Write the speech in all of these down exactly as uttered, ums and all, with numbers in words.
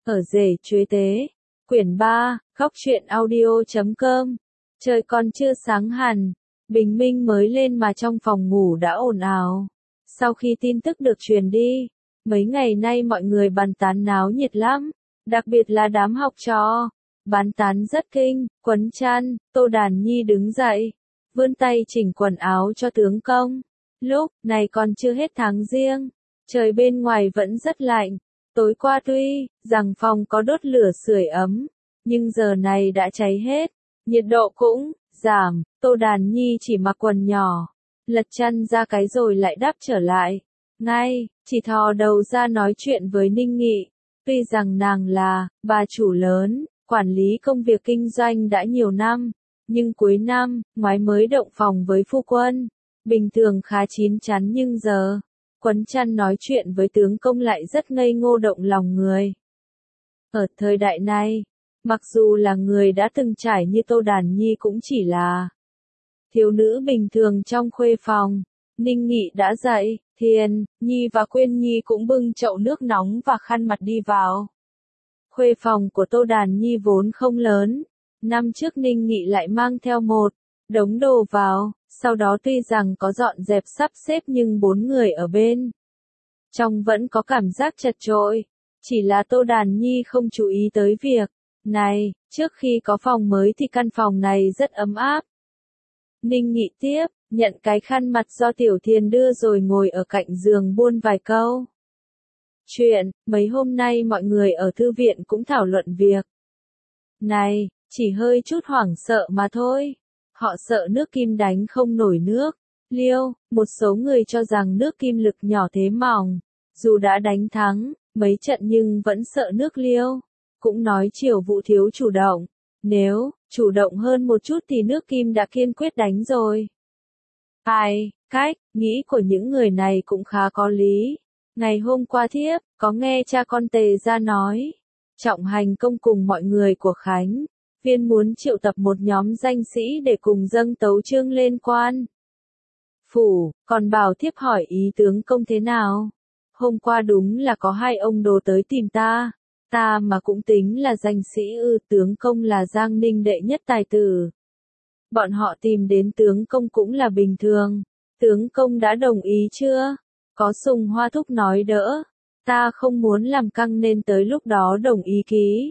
Ở rể chuế tế. Quyển ba, góc truyện audio chấm com. Trời còn chưa sáng hẳn, bình minh mới lên mà trong phòng ngủ đã ồn ào. Sau khi tin tức được truyền đi, mấy ngày nay mọi người bàn tán náo nhiệt lắm, đặc biệt là đám học trò. Bàn tán rất kinh, quấn chăn, Tô Đàn Nhi đứng dậy, vươn tay chỉnh quần áo cho tướng công. Lúc này còn chưa hết tháng giêng, trời bên ngoài vẫn rất lạnh. Tối qua tuy rằng phòng có đốt lửa sưởi ấm, nhưng giờ này đã cháy hết, nhiệt độ cũng giảm. Tô Đàn Nhi chỉ mặc quần nhỏ, lật chăn ra cái rồi lại đắp trở lại. Ngay, chỉ thò đầu ra nói chuyện với Ninh Nghị. Tuy rằng nàng là bà chủ lớn, quản lý công việc kinh doanh đã nhiều năm, nhưng cuối năm, ngoái mới động phòng với phu quân. Bình thường khá chín chắn nhưng giờ, quấn chăn nói chuyện với tướng công lại rất ngây ngô động lòng người. Ở thời đại này, mặc dù là người đã từng trải như Tô Đàn Nhi cũng chỉ là thiếu nữ bình thường trong khuê phòng. Ninh Nghị đã dậy, Thiền, Nhi và Quyên Nhi cũng bưng chậu nước nóng và khăn mặt đi vào. Khuê phòng của Tô Đàn Nhi vốn không lớn, năm trước Ninh Nghị lại mang theo một đống đồ vào, sau đó tuy rằng có dọn dẹp sắp xếp nhưng bốn người ở bên trong vẫn có cảm giác chật chội, chỉ là Tô Đàn Nhi không chú ý tới việc này, trước khi có phòng mới thì căn phòng này rất ấm áp. Ninh Nghị tiếp, nhận cái khăn mặt do Tiểu Thiền đưa rồi ngồi ở cạnh giường buôn vài câu chuyện. Mấy hôm nay mọi người ở thư viện cũng thảo luận việc này, chỉ hơi chút hoảng sợ mà thôi. Họ sợ nước Kim đánh không nổi nước Liêu, một số người cho rằng nước Kim lực nhỏ thế mỏng, dù đã đánh thắng mấy trận nhưng vẫn sợ nước Liêu. Cũng nói Triều Vũ thiếu chủ động, nếu chủ động hơn một chút thì nước Kim đã kiên quyết đánh rồi. Ai, cách nghĩ của những người này cũng khá có lý. Ngày hôm qua thiếp có nghe cha con Tề ra nói, Trọng Hành công cùng mọi người của Khánh Viên muốn triệu tập một nhóm danh sĩ để cùng dâng tấu chương lên quan phủ, còn bảo thiếp hỏi ý tướng công thế nào. Hôm qua đúng là có hai ông đồ tới tìm ta, ta mà cũng tính là danh sĩ ư. Tướng công là Giang Ninh đệ nhất tài tử, bọn họ tìm đến tướng công cũng là bình thường. Tướng công đã đồng ý chưa? Có Sùng Hoa thúc nói đỡ, ta không muốn làm căng nên tới lúc đó đồng ý ký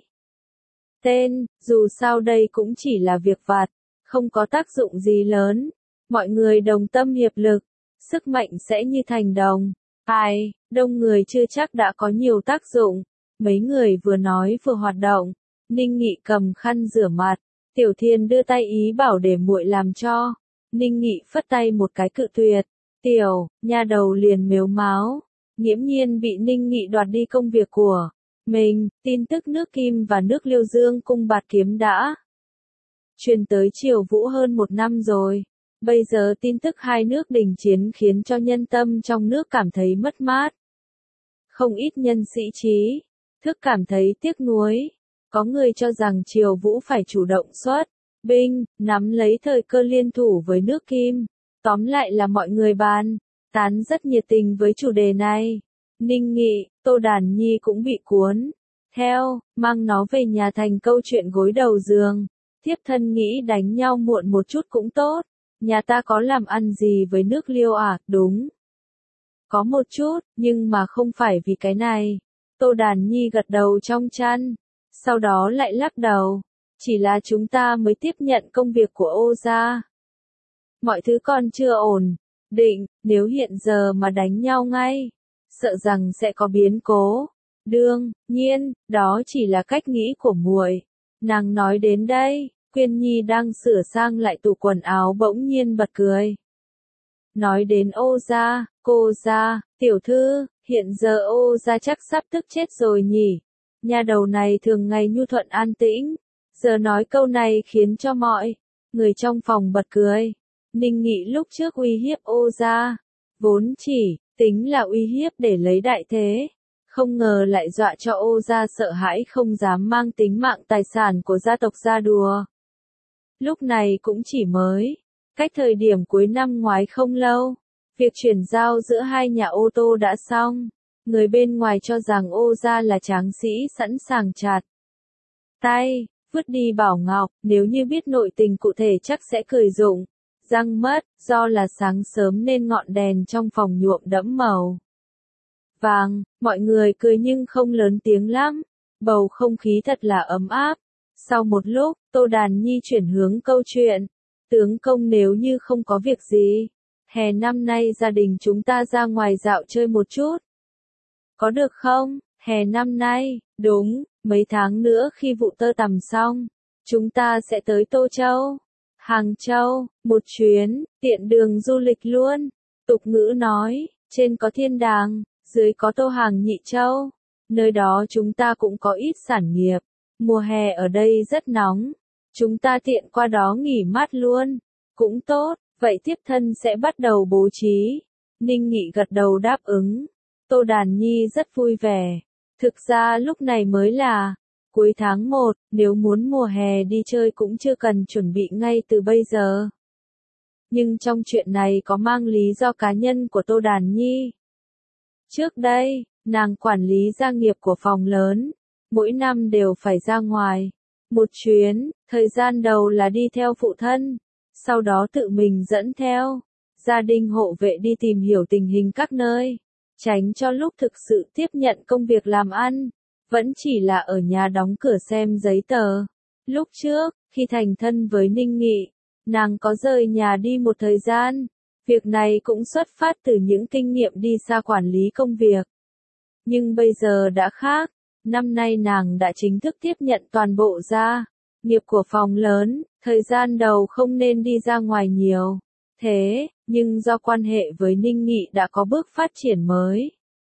tên, dù sao đây cũng chỉ là việc vặt, không có tác dụng gì lớn. Mọi người đồng tâm hiệp lực, sức mạnh sẽ như thành đồng. Ai, đông người chưa chắc đã có nhiều tác dụng. Mấy người vừa nói vừa hoạt động. Ninh Nghị cầm khăn rửa mặt, Tiểu Thiền đưa tay ý bảo để muội làm cho. Ninh Nghị phất tay một cái cự tuyệt. Tiểu, nha đầu liền mếu máo, nghiễm nhiên bị Ninh Nghị đoạt đi công việc của mình. Tin tức nước Kim và nước Liêu Dương cung bạt kiếm đã truyền tới Triều Vũ hơn một năm rồi. Bây giờ tin tức hai nước đình chiến khiến cho nhân tâm trong nước cảm thấy mất mát. Không ít nhân sĩ trí thức cảm thấy tiếc nuối. Có người cho rằng Triều Vũ phải chủ động xuất binh, nắm lấy thời cơ liên thủ với nước Kim. Tóm lại là mọi người bàn tán rất nhiệt tình với chủ đề này. Ninh Nghị, Tô Đàn Nhi cũng bị cuốn theo, mang nó về nhà thành câu chuyện gối đầu giường. Thiếp thân nghĩ đánh nhau muộn một chút cũng tốt. Nhà ta có làm ăn gì với nước Liêu à? Đúng, có một chút, nhưng mà không phải vì cái này. Tô Đàn Nhi gật đầu trong chăn, sau đó lại lắc đầu. Chỉ là chúng ta mới tiếp nhận công việc của Ô gia, mọi thứ còn chưa ổn định, nếu hiện giờ mà đánh nhau ngay, sợ rằng sẽ có biến cố. Đương nhiên, đó chỉ là cách nghĩ của muội. Nàng nói đến đây, Quyên Nhi đang sửa sang lại tủ quần áo bỗng nhiên bật cười. Nói đến Ô gia, cô gia, tiểu thư, hiện giờ Ô gia chắc sắp tức chết rồi nhỉ. Nhà đầu này thường ngày nhu thuận an tĩnh, giờ nói câu này khiến cho mọi người trong phòng bật cười. Ninh Nghị lúc trước uy hiếp Ô gia, vốn chỉ tính là uy hiếp để lấy đại thế, không ngờ lại dọa cho Ô gia sợ hãi không dám mang tính mạng tài sản của gia tộc ra đùa. Lúc này cũng chỉ mới cách thời điểm cuối năm ngoái không lâu, việc chuyển giao giữa hai nhà ô tô đã xong. Người bên ngoài cho rằng Ô gia là tráng sĩ sẵn sàng chặt tay, vứt đi bảo ngọc, nếu như biết nội tình cụ thể chắc sẽ cười rụng răng mất, do là sáng sớm nên ngọn đèn trong phòng nhuộm đẫm màu vàng, mọi người cười nhưng không lớn tiếng lắm, bầu không khí thật là ấm áp. Sau một lúc, Tô Đàn Nhi chuyển hướng câu chuyện, tướng công nếu như không có việc gì, hè năm nay gia đình chúng ta ra ngoài dạo chơi một chút. Có được không? Hè năm nay, đúng, mấy tháng nữa khi vụ tơ tằm xong, chúng ta sẽ tới Tô Châu, Hàng Châu, một chuyến, tiện đường du lịch luôn. Tục ngữ nói, trên có thiên đàng, dưới có Tô Hàng Nhị Châu, nơi đó chúng ta cũng có ít sản nghiệp. Mùa hè ở đây rất nóng, chúng ta tiện qua đó nghỉ mát luôn, cũng tốt, vậy tiếp thân sẽ bắt đầu bố trí. Ninh Nghị gật đầu đáp ứng, Tô Đàn Nhi rất vui vẻ, thực ra lúc này mới là cuối tháng một, nếu muốn mùa hè đi chơi cũng chưa cần chuẩn bị ngay từ bây giờ. Nhưng trong chuyện này có mang lý do cá nhân của Tô Đàn Nhi. Trước đây, nàng quản lý gia nghiệp của phòng lớn, mỗi năm đều phải ra ngoài một chuyến, thời gian đầu là đi theo phụ thân, sau đó tự mình dẫn theo gia đình hộ vệ đi tìm hiểu tình hình các nơi, tránh cho lúc thực sự tiếp nhận công việc làm ăn, vẫn chỉ là ở nhà đóng cửa xem giấy tờ. Lúc trước, khi thành thân với Ninh Nghị, nàng có rời nhà đi một thời gian, việc này cũng xuất phát từ những kinh nghiệm đi xa quản lý công việc. Nhưng bây giờ đã khác. Năm nay nàng đã chính thức tiếp nhận toàn bộ gia nghiệp của phòng lớn, thời gian đầu không nên đi ra ngoài nhiều. Thế, nhưng do quan hệ với Ninh Nghị đã có bước phát triển mới.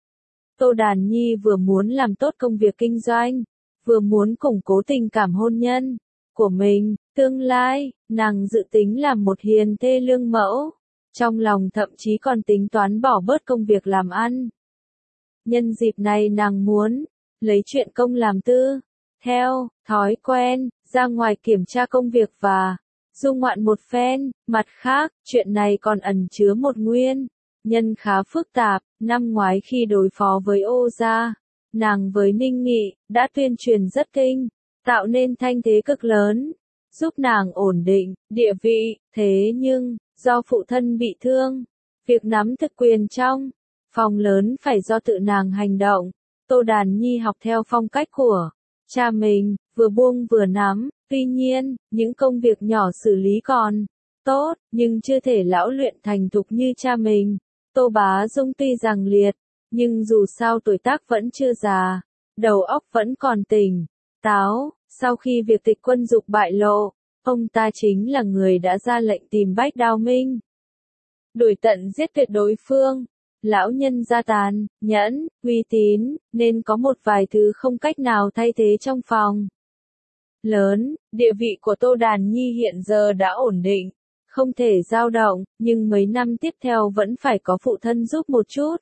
Tô Đàn Nhi vừa muốn làm tốt công việc kinh doanh, vừa muốn củng cố tình cảm hôn nhân của mình, tương lai, nàng dự tính làm một hiền thê lương mẫu, trong lòng thậm chí còn tính toán bỏ bớt công việc làm ăn. Nhân dịp này nàng muốn lấy chuyện công làm tư, theo thói quen, ra ngoài kiểm tra công việc và du ngoạn một phen. Mặt khác, chuyện này còn ẩn chứa một nguyên nhân khá phức tạp. Năm ngoái khi đối phó với Ô gia, nàng với Ninh Nghị đã tuyên truyền rất kinh, tạo nên thanh thế cực lớn, giúp nàng ổn định địa vị. Thế nhưng, do phụ thân bị thương, việc nắm thực quyền trong phòng lớn phải do tự nàng hành động. Tô Đàn Nhi học theo phong cách của cha mình, vừa buông vừa nắm, tuy nhiên, những công việc nhỏ xử lý còn tốt, nhưng chưa thể lão luyện thành thục như cha mình. Tô Bá Dung tuy rằng liệt, nhưng dù sao tuổi tác vẫn chưa già, đầu óc vẫn còn tỉnh táo. Sau khi việc tịch quân dục bại lộ, ông ta chính là người đã ra lệnh tìm Bách Đao Minh, đuổi tận giết tuyệt đối phương. Lão nhân gia tàn, nhẫn, uy tín, nên có một vài thứ không cách nào thay thế trong phòng lớn. Địa vị của Tô Đàn Nhi hiện giờ đã ổn định, không thể dao động, nhưng mấy năm tiếp theo vẫn phải có phụ thân giúp một chút.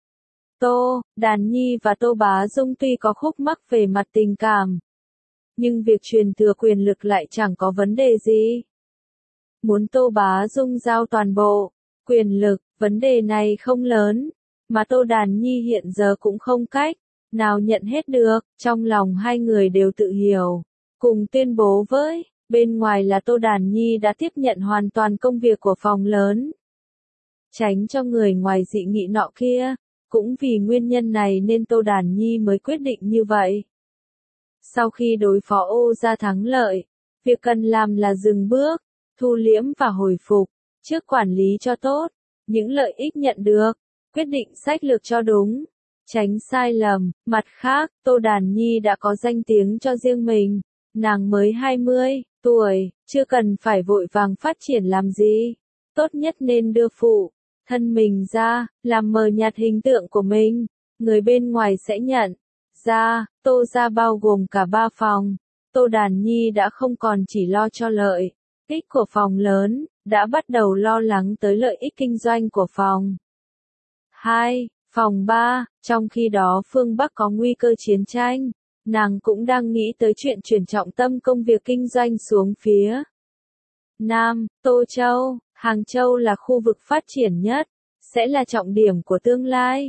Tô Đàn Nhi và Tô Bá Dung tuy có khúc mắc về mặt tình cảm, nhưng việc truyền thừa quyền lực lại chẳng có vấn đề gì. Muốn Tô Bá Dung giao toàn bộ quyền lực, vấn đề này không lớn, mà Tô Đàn Nhi hiện giờ cũng không cách nào nhận hết được. Trong lòng hai người đều tự hiểu, cùng tuyên bố với bên ngoài là Tô Đàn Nhi đã tiếp nhận hoàn toàn công việc của phòng lớn, tránh cho người ngoài dị nghị nọ kia. Cũng vì nguyên nhân này nên Tô Đàn Nhi mới quyết định như vậy. Sau khi đối phó Ô gia thắng lợi, việc cần làm là dừng bước, thu liễm và hồi phục, trước quản lý cho tốt những lợi ích nhận được, quyết định sách lược cho đúng, tránh sai lầm. Mặt khác, Tô Đàn Nhi đã có danh tiếng cho riêng mình, nàng mới hai mươi tuổi, chưa cần phải vội vàng phát triển làm gì, tốt nhất nên đưa phụ thân mình ra, làm mờ nhạt hình tượng của mình, người bên ngoài sẽ nhận ra. Tô gia bao gồm cả ba phòng, Tô Đàn Nhi đã không còn chỉ lo cho lợi ích của phòng lớn, đã bắt đầu lo lắng tới lợi ích kinh doanh của phòng hai, phòng ba. Trong khi đó phương Bắc có nguy cơ chiến tranh, nàng cũng đang nghĩ tới chuyện chuyển trọng tâm công việc kinh doanh xuống phía Nam. Tô Châu, Hàng Châu là khu vực phát triển nhất, sẽ là trọng điểm của tương lai.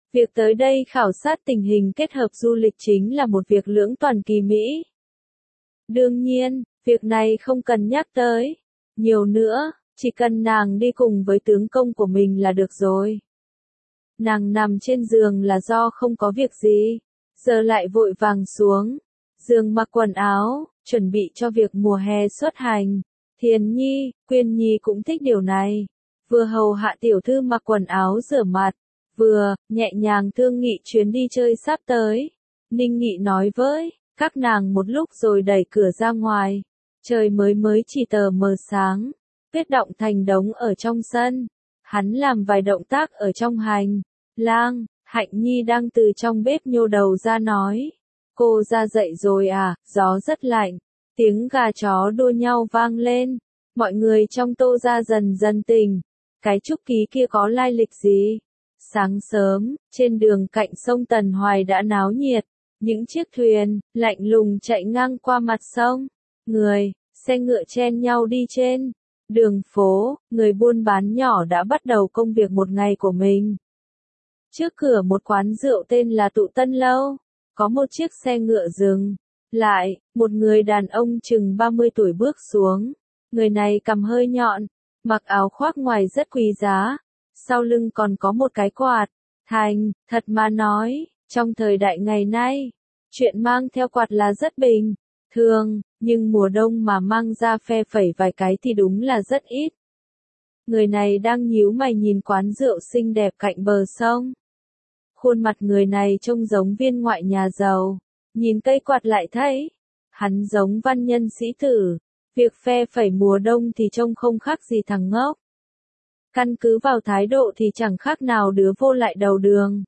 Việc tới đây khảo sát tình hình kết hợp du lịch chính là một việc lưỡng toàn kỳ mỹ. Đương nhiên, việc này không cần nhắc tới. Nhiều nữa, chỉ cần nàng đi cùng với tướng công của mình là được rồi. Nàng nằm trên giường là do không có việc gì, giờ lại vội vàng xuống giường mặc quần áo, chuẩn bị cho việc mùa hè xuất hành. Thiền Nhi, Quyên Nhi cũng thích điều này. Vừa hầu hạ tiểu thư mặc quần áo rửa mặt, vừa nhẹ nhàng thương nghị chuyến đi chơi sắp tới. Ninh Nghị nói với các nàng một lúc rồi đẩy cửa ra ngoài. Trời mới mới chỉ tờ mờ sáng, tuyết động thành đống ở trong sân. Hắn làm vài động tác ở trong hành lang. Hạnh Nhi đang từ trong bếp nhô đầu ra nói, cô ra dậy rồi à, gió rất lạnh. Tiếng gà chó đua nhau vang lên, mọi người trong Tô gia dần dần tỉnh. Cái Trúc Ký kia có lai lịch gì? Sáng sớm, trên đường cạnh sông Tần Hoài đã náo nhiệt, những chiếc thuyền lạnh lùng chạy ngang qua mặt sông, người, xe ngựa chen nhau đi trên đường phố. Người buôn bán nhỏ đã bắt đầu công việc một ngày của mình. Trước cửa một quán rượu tên là Tụ Tân Lâu, có một chiếc xe ngựa dừng lại, một người đàn ông chừng ba mươi tuổi bước xuống. Người này cằm hơi nhọn, mặc áo khoác ngoài rất quý giá, sau lưng còn có một cái quạt. Thành thật mà nói, trong thời đại ngày nay, chuyện mang theo quạt là rất bình thường, nhưng mùa đông mà mang ra phe phẩy vài cái thì đúng là rất ít. Người này đang nhíu mày nhìn quán rượu xinh đẹp cạnh bờ sông. Khuôn mặt người này trông giống viên ngoại nhà giàu, nhìn cây quạt lại thấy hắn giống văn nhân sĩ tử. Việc phe phẩy mùa đông thì trông không khác gì thằng ngốc. Căn cứ vào thái độ thì chẳng khác nào đứa vô lại đầu đường.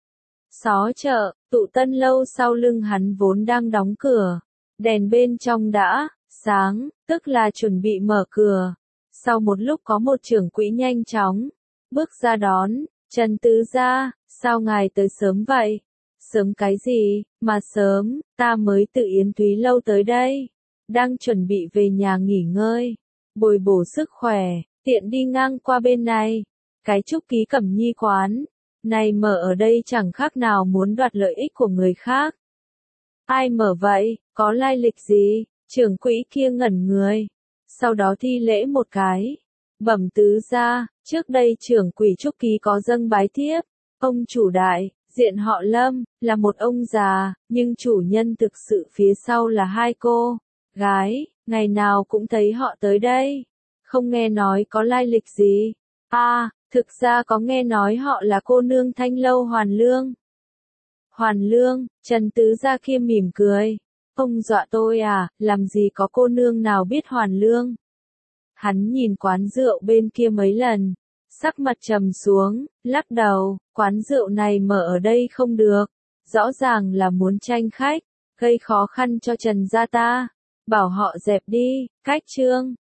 Xó chợ, Tụ Tân Lâu sau lưng hắn vốn đang đóng cửa. Đèn bên trong đã sáng, tức là chuẩn bị mở cửa. Sau một lúc có một trưởng quỹ nhanh chóng bước ra đón. Trần tứ gia, sao ngài tới sớm vậy? Sớm cái gì, mà sớm, ta mới từ Yến Thúy Lâu tới đây. Đang chuẩn bị về nhà nghỉ ngơi, bồi bổ sức khỏe, tiện đi ngang qua bên này. Cái Trúc Ký Cẩm Nhi quán này mở ở đây chẳng khác nào muốn đoạt lợi ích của người khác. Ai mở vậy, có lai lịch gì? Trưởng quỹ kia ngẩn người, sau đó thi lễ một cái. Bẩm tứ gia, trước đây trưởng quỹ Trúc Ký có dâng bái thiếp. Ông chủ đại, diện họ Lâm, là một ông già, nhưng chủ nhân thực sự phía sau là hai cô gái, ngày nào cũng thấy họ tới đây. Không nghe nói có lai lịch gì. À, thực ra có nghe nói họ là cô nương Thanh Lâu Hoàn Lương. Hoàn Lương, Trần tứ gia kia mỉm cười. Ông dọa tôi à, làm gì có cô nương nào biết Hoàn Lương. Hắn nhìn quán rượu bên kia mấy lần, sắc mặt trầm xuống, lắc đầu, quán rượu này mở ở đây không được, rõ ràng là muốn tranh khách, gây khó khăn cho Trần gia ta, bảo họ dẹp đi. Cách chương